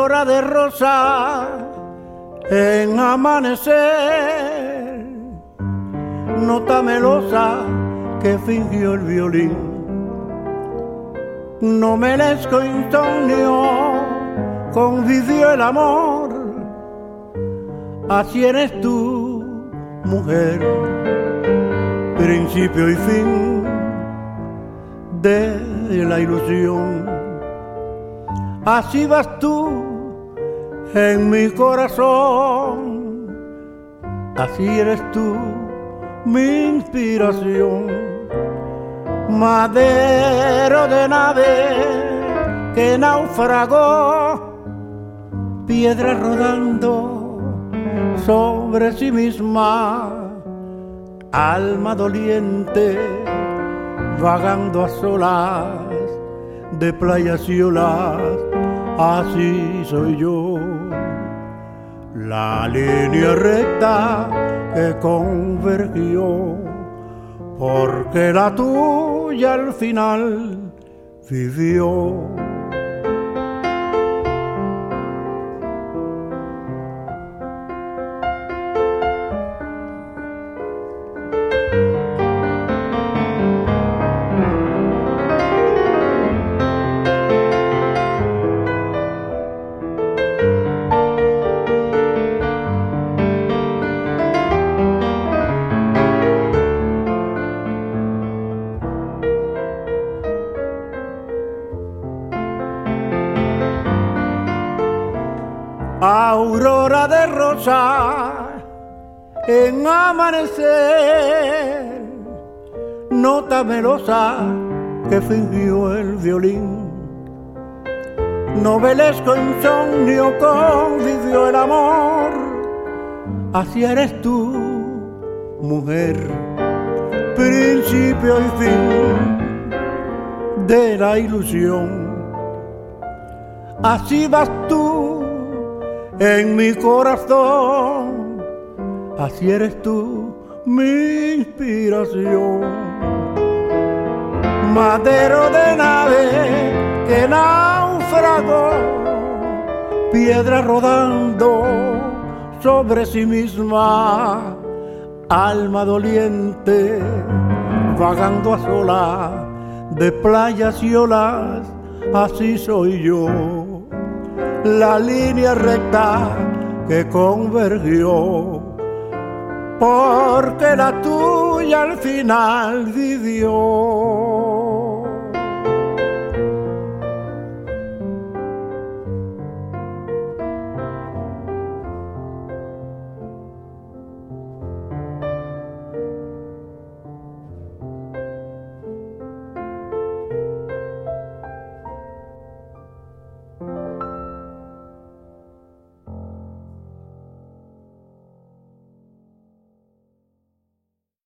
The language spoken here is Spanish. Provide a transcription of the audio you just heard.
aurora de rosa en amanecer, nota melosa que fingió el violín, novelesco insomnio convivió el amor. Así eres tú, mujer, principio y fin de la ilusión. Así vas tú en mi corazón, así eres tú, mi inspiración. Madero de nave que naufragó, piedra rodando sobre sí misma, alma doliente vagando a solas de playas y olas. Así soy yo, la línea recta que convergió, porque la tuya al final vivió. Aurora de rosa en amanecer, nota melosa que fingió el violín, novelesco insomnio convivió el amor. Así eres tú, mujer, principio y fin de la ilusión. Así vas tú en mi corazón, así eres tú, mi inspiración. Madero de nave que naufragó, piedra rodando sobre sí misma, alma doliente vagando a solas de playas y olas. Así soy yo, la línea recta que convergió, porque la tuya al final vivió.